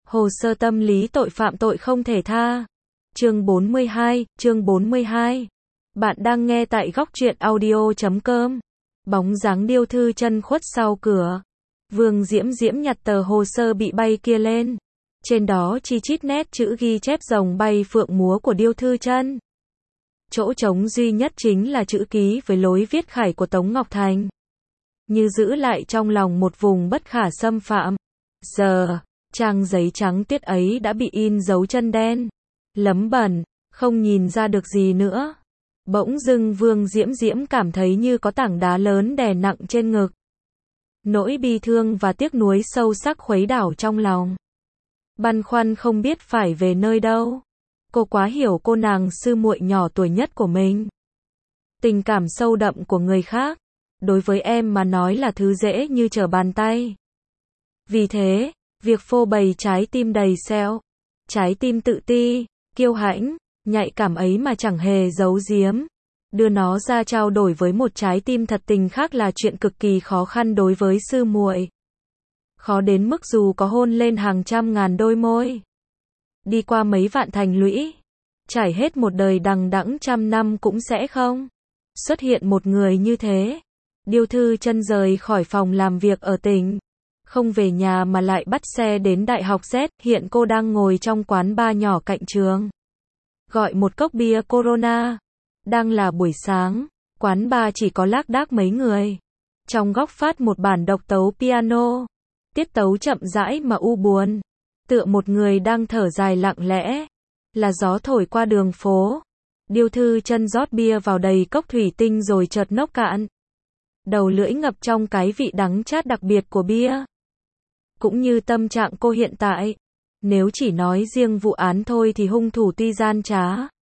Hồ sơ tâm lý tội phạm tội không thể tha. Chương 42. Bạn đang nghe tại góc truyện audio.com. Bóng dáng Điêu Thư Chân khuất sau cửa. Vương Diễm Diễm nhặt tờ hồ sơ bị bay kia lên. Trên đó chi chít nét chữ ghi chép rồng bay phượng múa của Điêu Thư Chân. Chỗ trống duy nhất chính là chữ ký với lối viết khải của Tống Ngọc Thành. Như giữ lại trong lòng một vùng bất khả xâm phạm. Giờ, trang giấy trắng tuyết ấy đã bị in dấu chân đen, lấm bẩn, không nhìn ra được gì nữa. Bỗng dưng Vương Diễm Diễm cảm thấy như có tảng đá lớn đè nặng trên ngực. Nỗi bi thương và tiếc nuối sâu sắc khuấy đảo trong lòng. Băn khoăn không biết phải về nơi đâu. Cô quá hiểu cô nàng sư muội nhỏ tuổi nhất của mình. Tình cảm sâu đậm của người khác, đối với em mà nói là thứ dễ như trở bàn tay. Vì thế, việc phô bày trái tim đầy sẹo, trái tim tự ti, kiêu hãnh, nhạy cảm ấy mà chẳng hề giấu giếm, đưa nó ra trao đổi với một trái tim thật tình khác là chuyện cực kỳ khó khăn đối với sư muội. Khó đến mức dù có hôn lên hàng trăm ngàn đôi môi, đi qua mấy vạn thành lũy, trải hết một đời đằng đẵng trăm năm cũng sẽ không xuất hiện một người như thế. Điêu Thư Chân rời khỏi phòng làm việc ở tỉnh, không về nhà mà lại bắt xe đến Đại học Z. Hiện cô đang ngồi trong quán bar nhỏ cạnh trường, gọi một cốc bia Corona. Đang là buổi sáng, quán bar chỉ có lác đác mấy người. Trong góc phát một bản độc tấu piano, tiết tấu chậm rãi mà u buồn, tựa một người đang thở dài lặng lẽ. Là gió thổi qua đường phố. Điêu Thư Chân rót bia vào đầy cốc thủy tinh rồi chợt nốc cạn. Đầu lưỡi ngập trong cái vị đắng chát đặc biệt của bia. Cũng như tâm trạng cô hiện tại, nếu chỉ nói riêng vụ án thôi thì hung thủ tuy gian trá,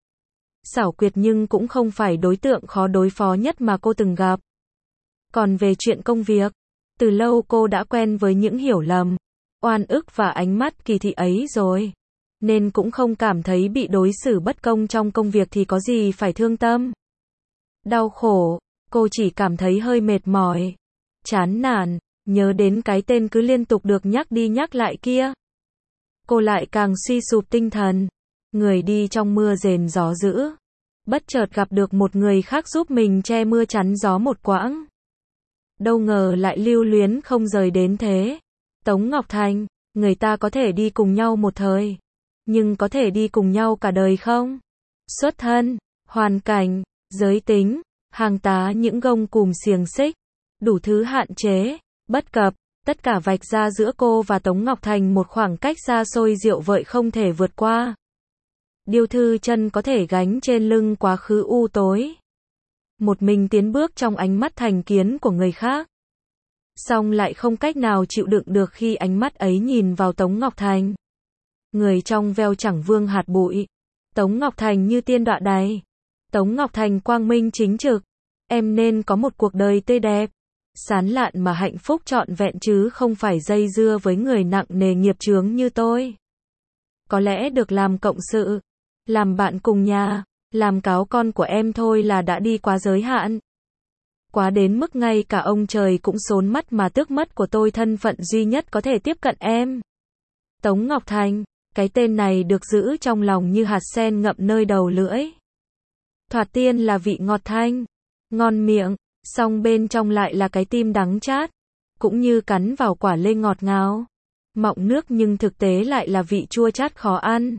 xảo quyệt nhưng cũng không phải đối tượng khó đối phó nhất mà cô từng gặp. Còn về chuyện công việc, từ lâu cô đã quen với những hiểu lầm, oan ức và ánh mắt kỳ thị ấy rồi, nên cũng không cảm thấy bị đối xử bất công trong công việc thì có gì phải thương tâm. Đau khổ, cô chỉ cảm thấy hơi mệt mỏi, chán nản, nhớ đến cái tên cứ liên tục được nhắc đi nhắc lại kia. Cô lại càng suy sụp tinh thần, người đi trong mưa rền gió dữ. Bất chợt gặp được một người khác giúp mình che mưa chắn gió một quãng. Đâu ngờ lại lưu luyến không rời đến thế. Tống Ngọc Thành, người ta có thể đi cùng nhau một thời, nhưng có thể đi cùng nhau cả đời không? Xuất thân, hoàn cảnh, giới tính, hàng tá những gông cùm xiềng xích, đủ thứ hạn chế, bất cập, tất cả vạch ra giữa cô và Tống Ngọc Thành một khoảng cách xa xôi diệu vợi không thể vượt qua. Điêu Thư Chân có thể gánh trên lưng quá khứ u tối, một mình tiến bước trong ánh mắt thành kiến của người khác, song lại không cách nào chịu đựng được khi ánh mắt ấy nhìn vào Tống Ngọc Thành. Người trong veo chẳng vương hạt bụi, Tống Ngọc Thành như tiên đọa đày, Tống Ngọc Thành quang minh chính trực. Em nên có một cuộc đời tươi đẹp, sán lạn mà hạnh phúc trọn vẹn chứ không phải dây dưa với người nặng nề nghiệp chướng như tôi. Có lẽ được làm cộng sự, làm bạn cùng nhà, làm cáo con của em thôi là đã đi quá giới hạn. Quá đến mức ngay cả ông trời cũng xốn mắt mà tước mất của tôi thân phận duy nhất có thể tiếp cận em. Tống Ngọc Thành, cái tên này được giữ trong lòng như hạt sen ngậm nơi đầu lưỡi. Thoạt tiên là vị ngọt thanh, ngon miệng, song bên trong lại là cái tim đắng chát, cũng như cắn vào quả lê ngọt ngào, mọng nước nhưng thực tế lại là vị chua chát khó ăn.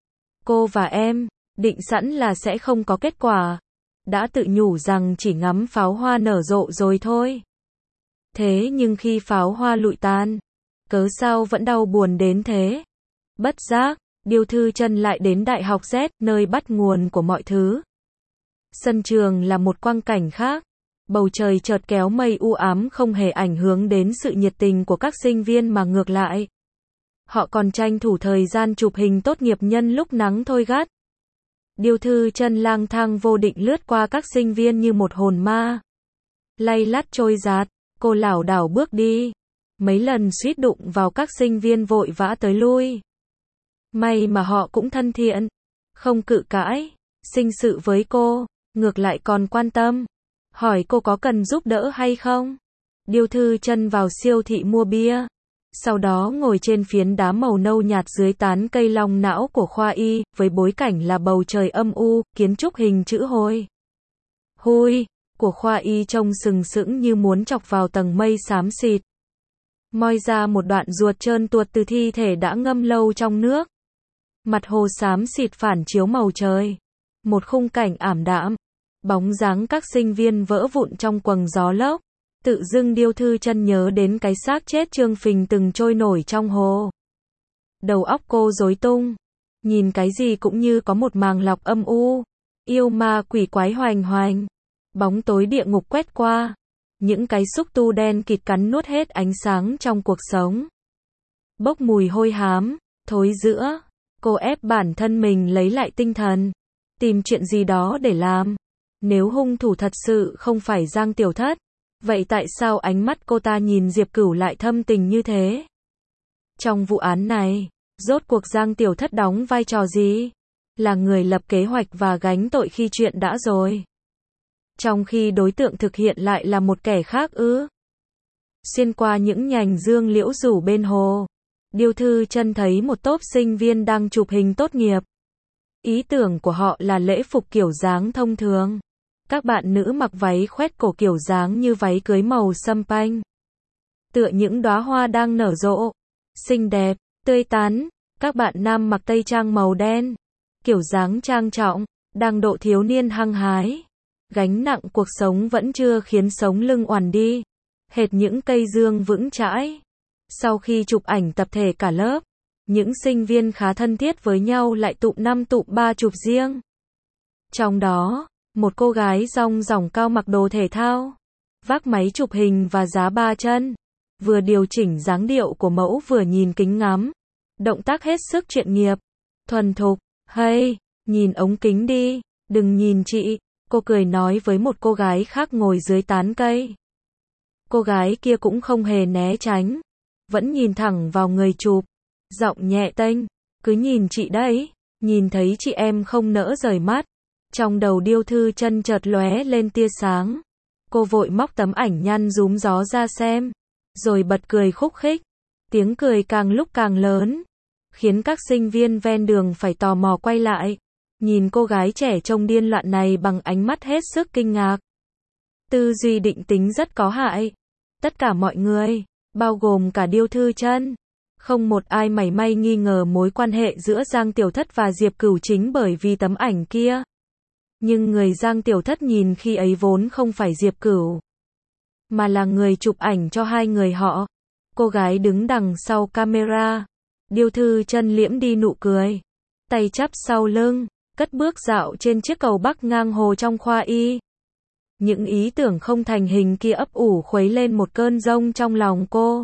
Cô và em, định sẵn là sẽ không có kết quả, đã tự nhủ rằng chỉ ngắm pháo hoa nở rộ rồi thôi. Thế nhưng khi pháo hoa lụi tan, cớ sao vẫn đau buồn đến thế? Bất giác, Điêu Thư Chân lại đến Đại học Z, nơi bắt nguồn của mọi thứ. Sân trường là một quang cảnh khác. Bầu trời chợt kéo mây u ám không hề ảnh hưởng đến sự nhiệt tình của các sinh viên mà ngược lại. Họ còn tranh thủ thời gian chụp hình tốt nghiệp nhân lúc nắng thôi gắt. Điêu Thư Chân lang thang vô định lướt qua các sinh viên như một hồn ma. Lay lắt trôi dạt, cô lảo đảo bước đi. Mấy lần suýt đụng vào các sinh viên vội vã tới lui. May mà họ cũng thân thiện, không cự cãi, sinh sự với cô, ngược lại còn quan tâm. Hỏi cô có cần giúp đỡ hay không? Điêu Thư Chân vào siêu thị mua bia. Sau đó ngồi trên phiến đá màu nâu nhạt dưới tán cây long não của khoa y, với bối cảnh là bầu trời âm u, kiến trúc hình chữ hôi. Hôi của khoa y trông sừng sững như muốn chọc vào tầng mây xám xịt. Moi ra một đoạn ruột trơn tuột từ thi thể đã ngâm lâu trong nước. Mặt hồ xám xịt phản chiếu màu trời. Một khung cảnh ảm đạm. Bóng dáng các sinh viên vỡ vụn trong quầng gió lốc. Tự dưng Điêu Thư Chân nhớ đến cái xác chết trương phình từng trôi nổi trong hồ. Đầu óc cô rối tung. Nhìn cái gì cũng như có một màng lọc âm u. Yêu ma quỷ quái hoành hoành. Bóng tối địa ngục quét qua. Những cái xúc tu đen kịt cắn nuốt hết ánh sáng trong cuộc sống. Bốc mùi hôi hám, thối rữa. Cô ép bản thân mình lấy lại tinh thần. Tìm chuyện gì đó để làm. Nếu hung thủ thật sự không phải Giang Tiểu Thất, vậy tại sao ánh mắt cô ta nhìn Diệp Cửu lại thâm tình như thế? Trong vụ án này, rốt cuộc Giang Tiểu Thất đóng vai trò gì? Là người lập kế hoạch và gánh tội khi chuyện đã rồi. Trong khi đối tượng thực hiện lại là một kẻ khác ư? Xuyên qua những nhành dương liễu rủ bên hồ, Điêu Thư Chân thấy một tốp sinh viên đang chụp hình tốt nghiệp. Ý tưởng của họ là lễ phục kiểu dáng thông thường. Các bạn nữ mặc váy khoét cổ kiểu dáng như váy cưới màu sâm panh. Tựa những đóa hoa đang nở rộ. Xinh đẹp, tươi tắn. Các bạn nam mặc tây trang màu đen. Kiểu dáng trang trọng, đang độ thiếu niên hăng hái. Gánh nặng cuộc sống vẫn chưa khiến sống lưng oằn đi. Hệt những cây dương vững chãi. Sau khi chụp ảnh tập thể cả lớp, những sinh viên khá thân thiết với nhau lại tụm 5 tụm 3 chụp riêng. Trong đó, một cô gái rong ròng cao mặc đồ thể thao, vác máy chụp hình và giá 3 chân, vừa điều chỉnh dáng điệu của mẫu vừa nhìn kính ngắm. Động tác hết sức chuyên nghiệp, thuần thục. Hey, nhìn ống kính đi, đừng nhìn chị, cô cười nói với một cô gái khác ngồi dưới tán cây. Cô gái kia cũng không hề né tránh, vẫn nhìn thẳng vào người chụp, giọng nhẹ tênh, cứ nhìn chị đấy, nhìn thấy chị em không nỡ rời mắt. Trong đầu Điêu Thư Chân chợt lóe lên tia sáng. Cô vội móc tấm ảnh nhăn rúm gió ra xem, rồi bật cười khúc khích. Tiếng cười càng lúc càng lớn, khiến các sinh viên ven đường phải tò mò quay lại, nhìn cô gái trẻ trông điên loạn này bằng ánh mắt hết sức kinh ngạc. Tư duy định tính rất có hại. Tất cả mọi người, bao gồm cả Điêu Thư Chân, không một ai mảy may nghi ngờ mối quan hệ giữa Giang Tiểu Thất và Diệp Cửu chính bởi vì tấm ảnh kia. Nhưng người Giang Tiểu Thất nhìn khi ấy vốn không phải Diệp Cửu, mà là người chụp ảnh cho hai người họ. Cô gái đứng đằng sau camera. Điêu Thư Chân liễm đi nụ cười, tay chắp sau lưng, cất bước dạo trên chiếc cầu bắc ngang hồ trong khoa y. Những ý tưởng không thành hình kia ấp ủ khuấy lên một cơn giông trong lòng cô.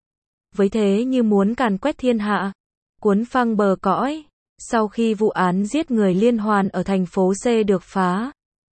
Với thế như muốn càn quét thiên hạ, cuốn phăng bờ cõi. Sau khi vụ án giết người liên hoàn ở thành phố C được phá,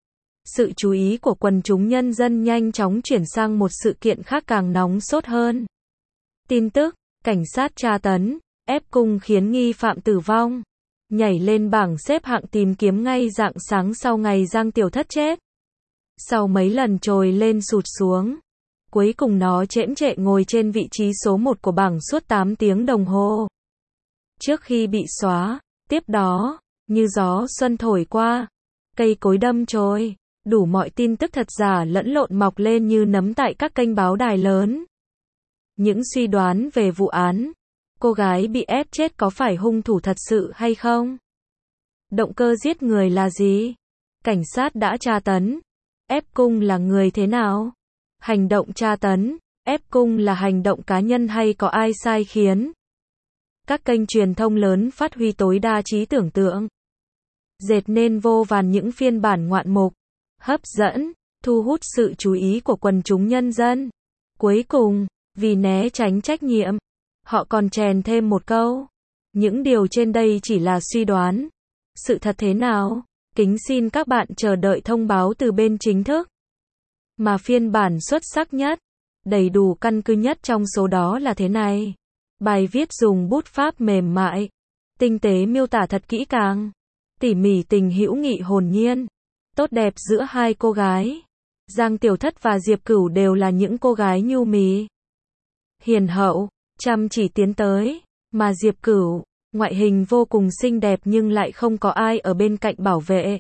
sự chú ý của quần chúng nhân dân nhanh chóng chuyển sang một sự kiện khác càng nóng sốt hơn. Tin tức, cảnh sát tra tấn, ép cung khiến nghi phạm tử vong, nhảy lên bảng xếp hạng tìm kiếm ngay rạng sáng sau ngày Giang Tiểu Thất chết. Sau mấy lần trồi lên sụt xuống, cuối cùng nó chễm chệ ngồi trên vị trí số 1 của bảng suốt 8 tiếng đồng hồ. Trước khi bị xóa, tiếp đó, như gió xuân thổi qua, cây cối đâm chồi, đủ mọi tin tức thật giả lẫn lộn mọc lên như nấm tại các kênh báo đài lớn. Những suy đoán về vụ án, cô gái bị ép chết có phải hung thủ thật sự hay không? Động cơ giết người là gì? Cảnh sát đã tra tấn, ép cung là người thế nào? Hành động tra tấn, ép cung là hành động cá nhân hay có ai sai khiến? Các kênh truyền thông lớn phát huy tối đa trí tưởng tượng, dệt nên vô vàn những phiên bản ngoạn mục, hấp dẫn, thu hút sự chú ý của quần chúng nhân dân. Cuối cùng, vì né tránh trách nhiệm, họ còn chèn thêm một câu: những điều trên đây chỉ là suy đoán. Sự thật thế nào? Kính xin các bạn chờ đợi thông báo từ bên chính thức. Mà phiên bản xuất sắc nhất, đầy đủ căn cứ nhất trong số đó là thế này. Bài viết dùng bút pháp mềm mại, tinh tế miêu tả thật kỹ càng, tỉ mỉ tình hữu nghị hồn nhiên, tốt đẹp giữa hai cô gái. Giang Tiểu Thất và Diệp Cửu đều là những cô gái nhu mì, hiền hậu, chăm chỉ tiến tới, mà Diệp Cửu, ngoại hình vô cùng xinh đẹp nhưng lại không có ai ở bên cạnh bảo vệ.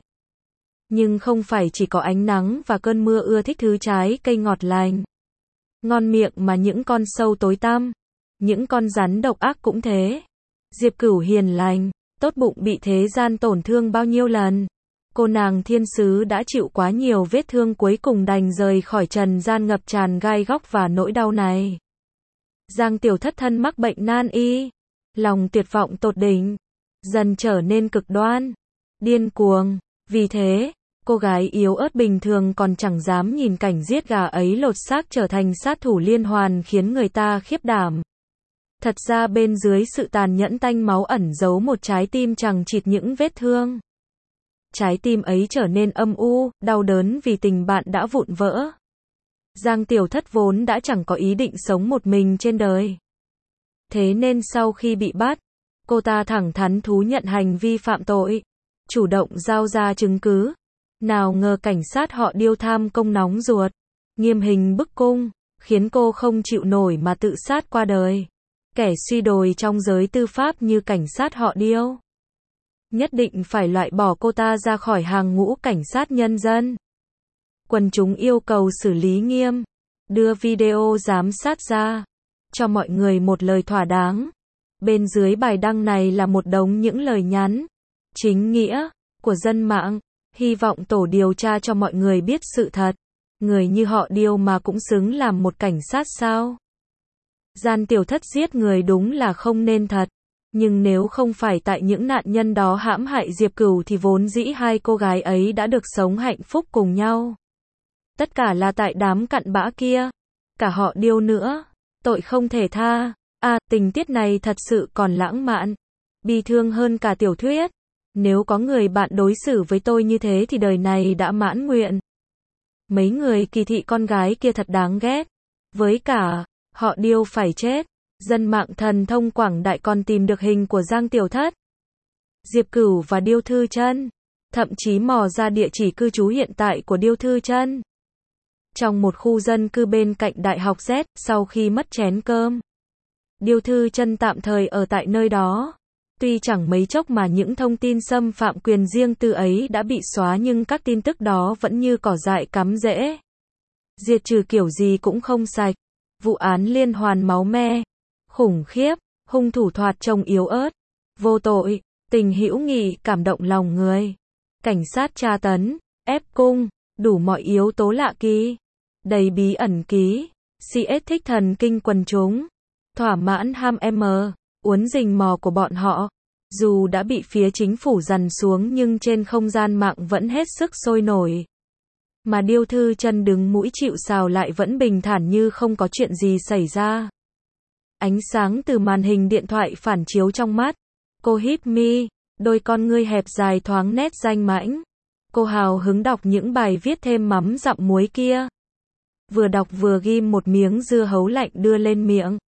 Nhưng không phải chỉ có ánh nắng và cơn mưa ưa thích thứ trái cây ngọt lành, ngon miệng mà những con sâu tối tăm, những con rắn độc ác cũng thế. Diệp Cửu hiền lành, tốt bụng bị thế gian tổn thương bao nhiêu lần. Cô nàng thiên sứ đã chịu quá nhiều vết thương cuối cùng đành rời khỏi trần gian ngập tràn gai góc và nỗi đau này. Giang Tiểu Thất thân mắc bệnh nan y, lòng tuyệt vọng tột đỉnh, dần trở nên cực đoan, điên cuồng. Vì thế, cô gái yếu ớt bình thường còn chẳng dám nhìn cảnh giết gà ấy lột xác trở thành sát thủ liên hoàn khiến người ta khiếp đảm. Thật ra bên dưới sự tàn nhẫn tanh máu ẩn giấu một trái tim chằng chịt những vết thương. Trái tim ấy trở nên âm u, đau đớn vì tình bạn đã vụn vỡ. Giang Tiểu Thất vốn đã chẳng có ý định sống một mình trên đời. Thế nên sau khi bị bắt, cô ta thẳng thắn thú nhận hành vi phạm tội, chủ động giao ra chứng cứ. Nào ngờ cảnh sát họ Điêu tham công nóng ruột, nghiêm hình bức cung, khiến cô không chịu nổi mà tự sát qua đời. Kẻ suy đồi trong giới tư pháp như cảnh sát họ Điêu nhất định phải loại bỏ cô ta ra khỏi hàng ngũ cảnh sát nhân dân. Quần chúng yêu cầu xử lý nghiêm, đưa video giám sát ra, cho mọi người một lời thỏa đáng. Bên dưới bài đăng này là một đống những lời nhắn chính nghĩa của dân mạng, hy vọng tổ điều tra cho mọi người biết sự thật. Người như họ Điêu mà cũng xứng làm một cảnh sát sao? Giang Tiểu Thất giết người đúng là không nên thật. Nhưng nếu không phải tại những nạn nhân đó hãm hại Diệp Cửu thì vốn dĩ hai cô gái ấy đã được sống hạnh phúc cùng nhau. Tất cả là tại đám cặn bã kia. Cả họ Điêu nữa. Tội không thể tha. Tình tiết này thật sự còn lãng mạn, bi thương hơn cả tiểu thuyết. Nếu có người bạn đối xử với tôi như thế thì đời này đã mãn nguyện. Mấy người kỳ thị con gái kia thật đáng ghét. Với cả, họ Điêu phải chết. Dân mạng thần thông quảng đại còn tìm được hình của Giang Tiểu Thất, Diệp Cửu và Điêu Thư Chân, thậm chí mò ra địa chỉ cư trú hiện tại của Điêu Thư Chân. Trong một khu dân cư bên cạnh Đại học Z, sau khi mất chén cơm, Điêu Thư Chân tạm thời ở tại nơi đó. Tuy chẳng mấy chốc mà những thông tin xâm phạm quyền riêng tư ấy đã bị xóa nhưng các tin tức đó vẫn như cỏ dại cắm rễ. Diệt trừ kiểu gì cũng không sạch. Vụ án liên hoàn máu me, khủng khiếp, hung thủ thoạt trông yếu ớt, vô tội, tình hữu nghị cảm động lòng người. Cảnh sát tra tấn, ép cung, đủ mọi yếu tố lạ kỳ, đầy bí ẩn ký, CS thích thần kinh quần chúng, thỏa mãn ham uốn rình mò của bọn họ. Dù đã bị phía chính phủ dằn xuống nhưng trên không gian mạng vẫn hết sức sôi nổi. Mà Điêu Thư Chân đứng mũi chịu sào lại vẫn bình thản như không có chuyện gì xảy ra. Ánh sáng từ màn hình điện thoại phản chiếu trong mắt. Cô híp mi, đôi con ngươi hẹp dài thoáng nét danh mãnh. Cô hào hứng đọc những bài viết thêm mắm dặm muối kia. Vừa đọc vừa ghim một miếng dưa hấu lạnh đưa lên miệng.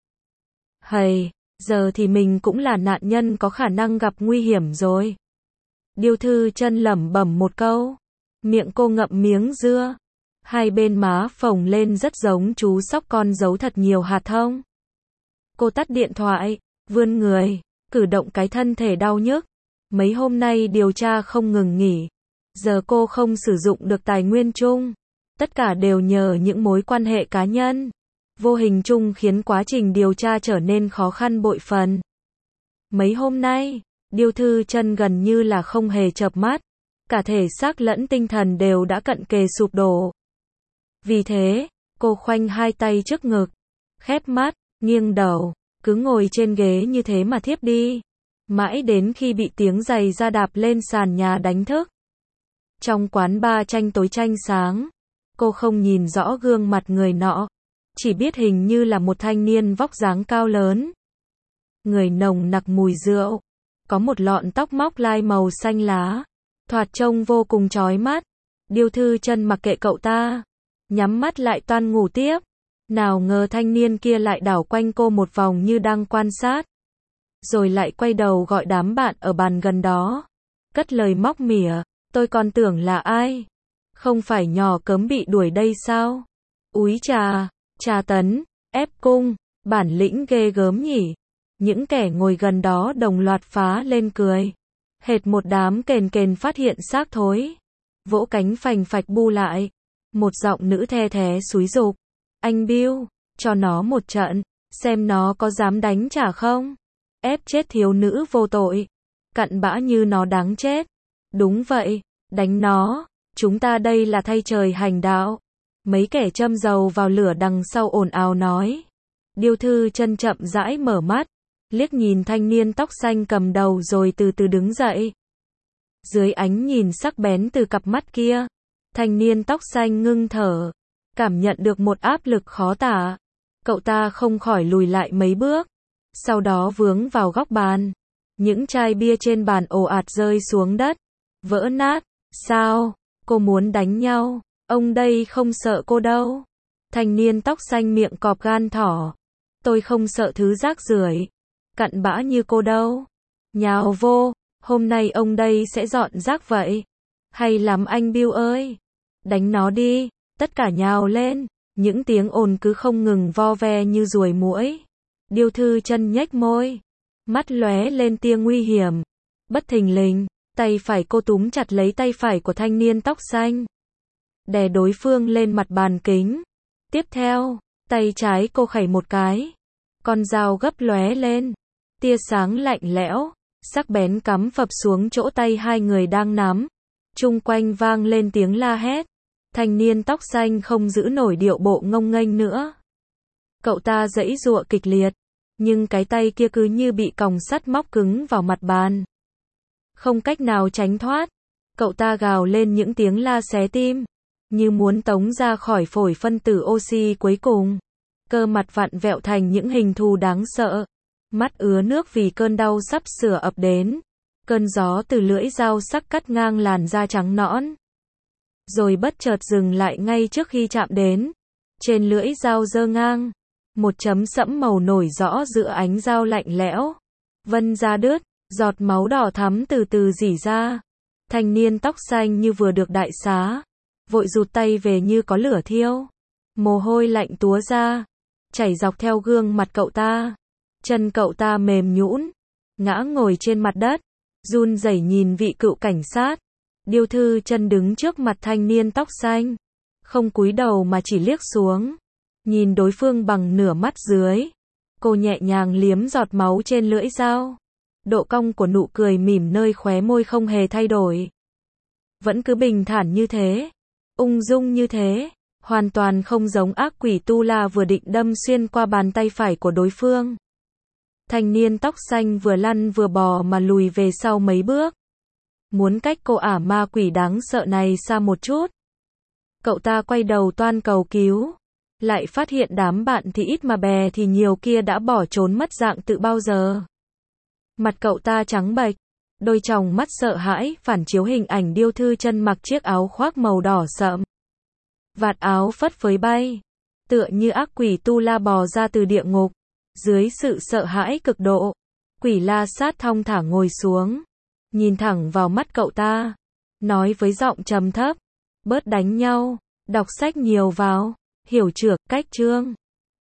Hầy, giờ thì mình cũng là nạn nhân có khả năng gặp nguy hiểm rồi. Điêu Thư Chân lẩm bẩm một câu. Miệng cô ngậm miếng dưa. Hai bên má phồng lên rất giống chú sóc con giấu thật nhiều hạt thông. Cô tắt điện thoại, vươn người, cử động cái thân thể đau nhức. Mấy hôm nay điều tra không ngừng nghỉ. Giờ cô không sử dụng được tài nguyên chung. Tất cả đều nhờ những mối quan hệ cá nhân. Vô hình chung khiến quá trình điều tra trở nên khó khăn bội phần. Mấy hôm nay, Điêu Thư Chân gần như là không hề chợp mắt. Cả thể xác lẫn tinh thần đều đã cận kề sụp đổ. Vì thế, cô khoanh hai tay trước ngực, khép mắt, nghiêng đầu, cứ ngồi trên ghế như thế mà thiếp đi. Mãi đến khi bị tiếng giày da đạp lên sàn nhà đánh thức. Trong quán bar tranh tối tranh sáng, cô không nhìn rõ gương mặt người nọ, chỉ biết hình như là một thanh niên vóc dáng cao lớn. Người nồng nặc mùi rượu, có một lọn tóc móc lai màu xanh lá, thoạt trông vô cùng chói mắt. Điêu Thư Chân mặc kệ cậu ta, nhắm mắt lại toan ngủ tiếp. Nào ngờ thanh niên kia lại đảo quanh cô một vòng như đang quan sát. Rồi lại quay đầu gọi đám bạn ở bàn gần đó. Cất lời móc mỉa, tôi còn tưởng là ai? Không phải nhỏ cớm bị đuổi đây sao? Úi trà, trà tấn, ép cung, Bản lĩnh ghê gớm nhỉ. Những kẻ ngồi gần đó đồng loạt phá lên cười. Hệt một đám kền kền phát hiện xác thối. Vỗ cánh phành phạch bu lại. Một giọng nữ the thé xúi giục. Anh Bill, cho nó một trận, xem nó có dám đánh trả không? Ép chết thiếu nữ vô tội. Cặn bã như nó đáng chết. Đúng vậy, đánh nó. Chúng ta đây là thay trời hành đạo. Mấy kẻ châm dầu vào lửa đằng sau ồn ào nói. Điêu Thư Chân chậm rãi mở mắt, liếc nhìn thanh niên tóc xanh cầm đầu rồi từ từ đứng dậy. Dưới ánh nhìn sắc bén từ cặp mắt kia, thanh niên tóc xanh ngưng thở, cảm nhận được một áp lực khó tả. Cậu ta không khỏi lùi lại mấy bước, sau đó vướng vào góc bàn. Những chai bia trên bàn ồ ạt rơi xuống đất, vỡ nát. Sao? Cô muốn đánh nhau? Ông đây không sợ cô đâu. Thanh niên tóc xanh miệng cọp gan thỏ. Tôi không sợ thứ rác rưởi, cặn bã như cô đâu. Nhào vô, hôm nay ông đây sẽ dọn rác vậy. Hay lắm anh Bill ơi. Đánh nó đi, tất cả nhào lên. Những tiếng ồn cứ không ngừng vo ve như ruồi muỗi. Điêu Thư Chân nhếch môi, mắt lóe lên tia nguy hiểm. Bất thình lình, tay phải cô túm chặt lấy tay phải của thanh niên tóc xanh, đè đối phương lên mặt bàn kính. Tiếp theo, tay trái cô khẩy một cái. Con dao gấp lóe lên, tia sáng lạnh lẽo, sắc bén cắm phập xuống chỗ tay hai người đang nắm. Chung quanh vang lên tiếng la hét. Thanh niên tóc xanh không giữ nổi điệu bộ ngông nghênh nữa. Cậu ta giãy giụa kịch liệt, nhưng cái tay kia cứ như bị còng sắt móc cứng vào mặt bàn. Không cách nào tránh thoát. Cậu ta gào lên những tiếng la xé tim, như muốn tống ra khỏi phổi phân tử oxy cuối cùng. Cơ mặt vặn vẹo thành những hình thù đáng sợ. Mắt ứa nước vì cơn đau sắp sửa ập đến. Cơn gió từ lưỡi dao sắc cắt ngang làn da trắng nõn, rồi bất chợt dừng lại ngay trước khi chạm đến. Trên lưỡi dao giơ ngang, một chấm sẫm màu nổi rõ giữa ánh dao lạnh lẽo. Vân da đứt, giọt máu đỏ thắm từ từ rỉ ra. Thanh niên tóc xanh như vừa được đại xá, vội rụt tay về như có lửa thiêu. Mồ hôi lạnh túa ra, chảy dọc theo gương mặt cậu ta. Chân cậu ta mềm nhũn, ngã ngồi trên mặt đất, run rẩy nhìn vị cựu cảnh sát. Điêu Thư Chân đứng trước mặt thanh niên tóc xanh, không cúi đầu mà chỉ liếc xuống, nhìn đối phương bằng nửa mắt dưới. Cô nhẹ nhàng liếm giọt máu trên lưỡi dao. Độ cong của nụ cười mỉm nơi khóe môi không hề thay đổi. Vẫn cứ bình thản như thế, ung dung như thế, hoàn toàn không giống ác quỷ tu la vừa định đâm xuyên qua bàn tay phải của đối phương. Thanh niên tóc xanh vừa lăn vừa bò mà lùi về sau mấy bước, muốn cách cô ả ma quỷ đáng sợ này xa một chút. Cậu ta quay đầu toan cầu cứu, lại phát hiện đám bạn thì ít mà bè thì nhiều kia đã bỏ trốn mất dạng từ bao giờ. Mặt cậu ta trắng bệch, đôi tròng mắt sợ hãi phản chiếu hình ảnh Điêu Thư Chân mặc chiếc áo khoác màu đỏ sậm. Vạt áo phất phới bay, tựa như ác quỷ tu la bò ra từ địa ngục. Dưới sự sợ hãi cực độ, quỷ la sát thong thả ngồi xuống, nhìn thẳng vào mắt cậu ta, nói với giọng trầm thấp, bớt đánh nhau, đọc sách nhiều vào, hiểu chưa, cách chương.